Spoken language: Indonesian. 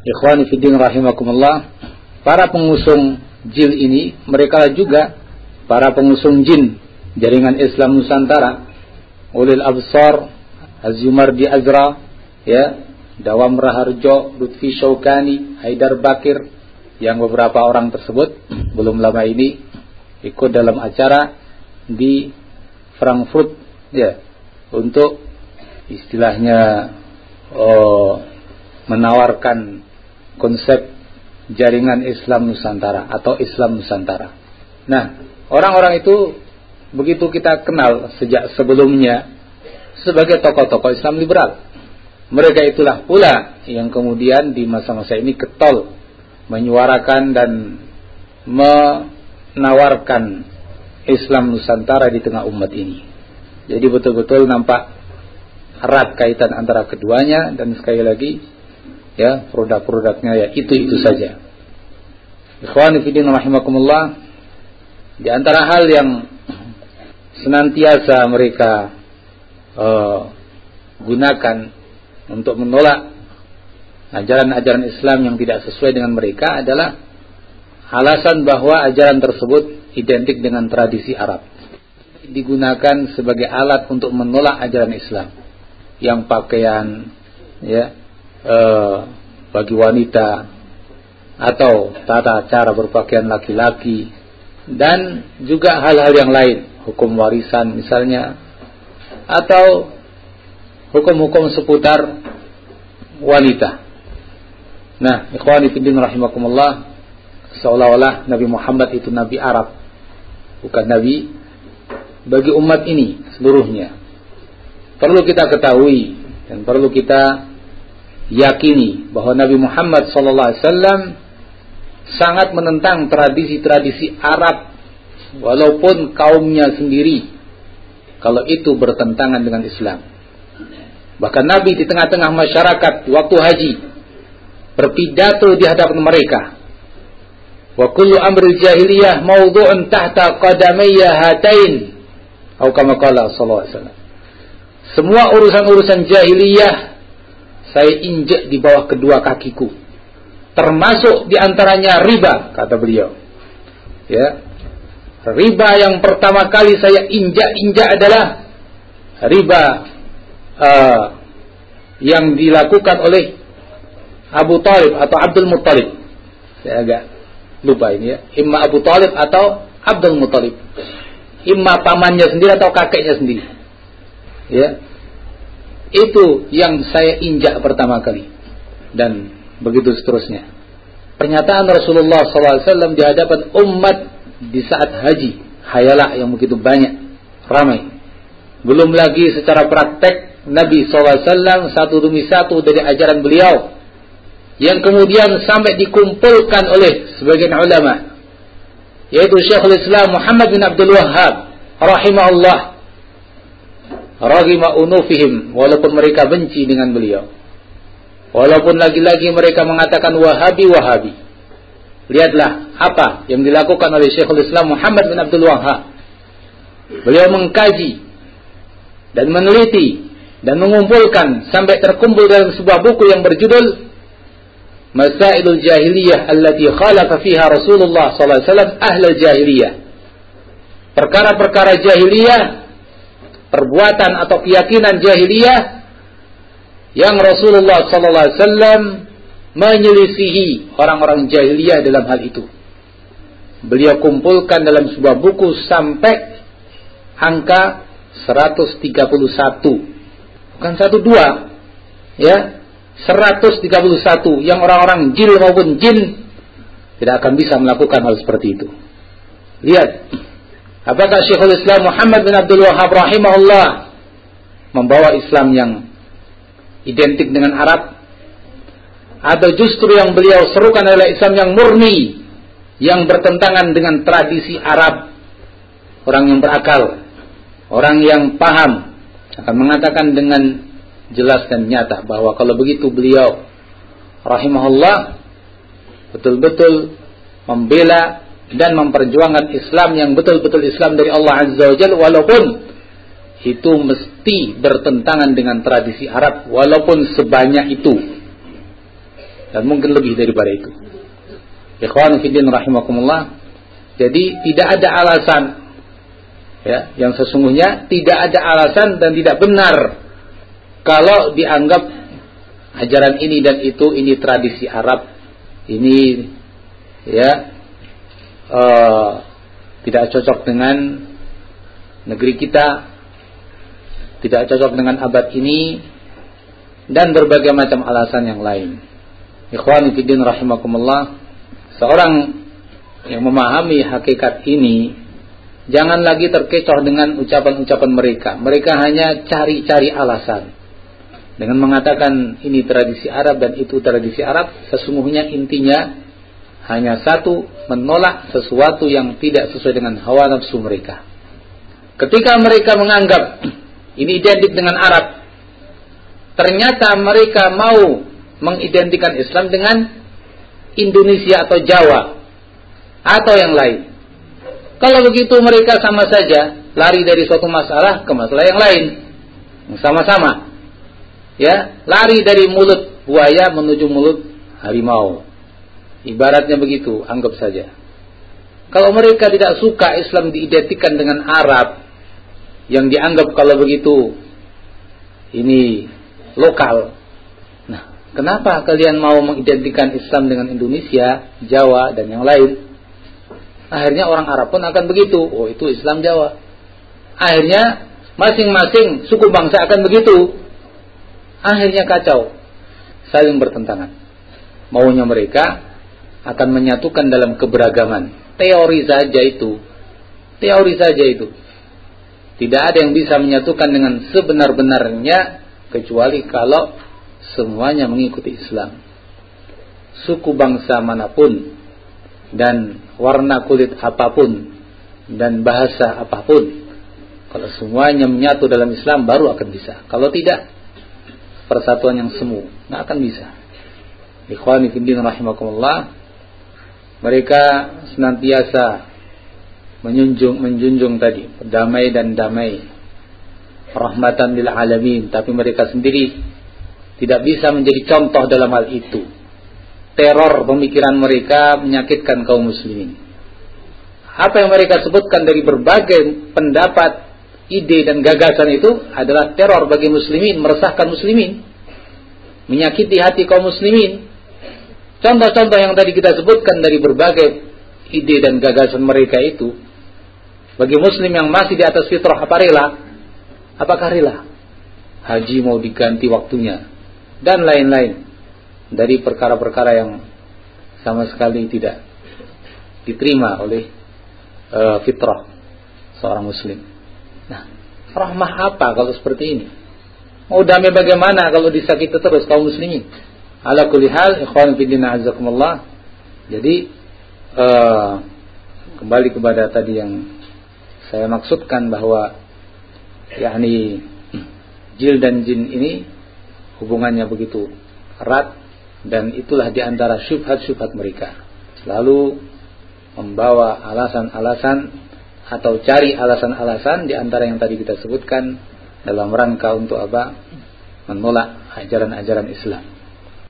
Ikhwani fiddin rahimakumullah, para pengusung JIL ini mereka juga para pengusung jin jaringan Islam Nusantara, Ulil Absar, Az-Zumardi Azra, ya, Dawam Raharjo, Lutfi Syaukani, Haidar Bakir, yang beberapa orang tersebut belum lama ini ikut dalam acara di Frankfurt, ya, untuk istilahnya menawarkan konsep jaringan Islam Nusantara atau Islam Nusantara. Nah, orang-orang itu begitu kita kenal sejak sebelumnya sebagai tokoh-tokoh Islam liberal. Mereka itulah pula yang kemudian di masa-masa ini getol menyuarakan dan menawarkan Islam Nusantara di tengah umat ini. Jadi betul-betul nampak erat kaitan antara keduanya, dan sekali lagi, ya, produk-produknya ya itu saja. Ikhwani fillah rahimakumullah, di antara hal yang senantiasa mereka gunakan untuk menolak ajaran-ajaran Islam yang tidak sesuai dengan mereka adalah alasan bahwa ajaran tersebut identik dengan tradisi Arab. Digunakan sebagai alat untuk menolak ajaran Islam, yang pakaian, ya, bagi wanita atau tata cara berpakaian laki-laki, dan juga hal-hal yang lain, hukum warisan misalnya, atau hukum-hukum seputar wanita. Nah, ikhwani fiddin rahimakumullah, seolah-olah Nabi Muhammad itu Nabi Arab, bukan Nabi bagi umat ini seluruhnya. Perlu kita ketahui dan perlu kita yakini bahwa Nabi Muhammad SAW sangat menentang tradisi-tradisi Arab, walaupun kaumnya sendiri, kalau itu bertentangan dengan Islam. Bahkan Nabi di tengah-tengah masyarakat waktu haji berpidato di hadapan mereka, wa kullu amri jahiliyah mawdu'un tahta qadamayya hatain, atau kama qala sallallahu alaihi wasallam. Semua urusan-urusan jahiliyah saya injak di bawah kedua kakiku, termasuk diantaranya riba, kata beliau. Ya, riba yang pertama kali saya injak adalah riba yang dilakukan oleh Abu Talib atau Abdul Muttalib. Saya agak lupa ini, ya. Imma Abu Talib atau Abdul Muttalib. Imma pamannya sendiri atau kakeknya sendiri. Ya, itu yang saya injak pertama kali, dan begitu seterusnya. Pernyataan Rasulullah SAW di hadapan umat di saat haji, hayalah yang begitu banyak, ramai. Belum lagi secara praktek Nabi SAW satu demi satu dari ajaran beliau, yang kemudian sampai dikumpulkan oleh sebagian ulama, yaitu Syekhul Islam Muhammad bin Abdul Wahhab rahimahullah, raghima unufihim, walaupun mereka benci dengan beliau, walaupun lagi-lagi mereka mengatakan Wahabi. Lihatlah apa yang dilakukan oleh Syekhul Islam Muhammad bin Abdul Wahhab. Beliau mengkaji dan meneliti dan mengumpulkan sampai terkumpul dalam sebuah buku yang berjudul Masailul Jahiliyah allati khalafa fiha Rasulullah sallallahu alaihi wasallam ahlul jahiliyah. Perkara-perkara jahiliyah, perbuatan atau keyakinan jahiliyah yang Rasulullah sallallahu alaihi wasallam menyelisihi orang-orang jahiliyah dalam hal itu. Beliau kumpulkan dalam sebuah buku sampai angka 131. Bukan 12, ya. 131 yang orang-orang jil maupun jin tidak akan bisa melakukan hal seperti itu. Lihat, apakah Syekhul Islam Muhammad bin Abdul Wahhab rahimahullah membawa Islam yang identik dengan Arab, atau justru yang beliau serukan adalah Islam yang murni, yang bertentangan dengan tradisi Arab? Orang yang berakal, orang yang paham akan mengatakan dengan jelas dan nyata bahwa kalau begitu beliau rahimahullah betul-betul membela dan memperjuangkan Islam yang betul-betul Islam dari Allah Azza wa Jalla, walaupun itu mesti bertentangan dengan tradisi Arab, walaupun sebanyak itu. dan mungkin lebih daripada itu. Ikhwan fillah rahimakumullah. Jadi tidak ada alasan, ya, yang sesungguhnya tidak ada alasan dan tidak benar kalau dianggap ajaran ini dan itu, ini tradisi Arab, ini ya tidak cocok dengan negeri kita, tidak cocok dengan abad ini, dan berbagai macam alasan yang lain. Ikhwani fiddin rahimakumullah, seorang yang memahami hakikat ini jangan lagi terkecoh dengan ucapan-ucapan mereka. Mereka hanya cari-cari alasan dengan mengatakan ini tradisi Arab dan itu tradisi Arab. Sesungguhnya intinya hanya satu, menolak sesuatu yang tidak sesuai dengan hawa nafsu mereka. Ketika mereka menganggap ini identik dengan Arab, ternyata mereka mau mengidentikan Islam dengan Indonesia atau Jawa atau yang lain. Kalau begitu mereka sama saja lari dari suatu masalah ke masalah yang lain. Sama-sama, ya, lari dari mulut buaya menuju mulut harimau. Ibaratnya begitu, anggap saja. Kalau mereka tidak suka Islam diidentikan dengan Arab, yang dianggap kalau begitu ini lokal. Nah, kenapa kalian mau mengidentikan Islam dengan Indonesia, Jawa, dan yang lain? Akhirnya orang Arab pun akan begitu. Oh, itu Islam Jawa. Akhirnya masing-masing suku bangsa akan begitu. Akhirnya kacau, saling bertentangan. Maunya mereka akan menyatukan dalam keberagaman. Teori saja itu. Teori saja itu. Tidak ada yang bisa menyatukan dengan sebenar-benarnya kecuali kalau semuanya mengikuti Islam. Suku bangsa manapun dan warna kulit apapun dan bahasa apapun, kalau semuanya menyatu dalam Islam baru akan bisa. Kalau tidak, persatuan yang semu, nggak akan bisa. Ikhwani fillah rahimakumullah, mereka senantiasa menjunjung tadi damai dan damai, rahmatan lil alamin, tapi mereka sendiri tidak bisa menjadi contoh dalam hal itu. Teror pemikiran mereka menyakitkan kaum muslimin. Apa yang mereka sebutkan dari berbagai pendapat, ide dan gagasan itu adalah teror bagi muslimin, meresahkan muslimin, menyakiti hati kaum muslimin. Contoh-contoh yang tadi kita sebutkan dari berbagai ide dan gagasan mereka itu, bagi muslim yang masih di atas fitrah, apa rela? Apakah rela? Haji mau diganti waktunya dan lain-lain dari perkara-perkara yang sama sekali tidak diterima oleh fitrah seorang muslim. Nah, rahmah apa kalau seperti ini? Mau damai bagaimana kalau disakiti terus kaum muslimin? Ala kulli hal, ikhwan fillah azakumullah. Jadi kembali kepada tadi yang saya maksudkan, bahwa yakni jil dan jin ini hubungannya begitu erat, dan itulah diantara syubhat-syubhat mereka. Selalu membawa alasan-alasan atau cari alasan-alasan diantara yang tadi kita sebutkan dalam rangka untuk apa? Menolak ajaran-ajaran Islam.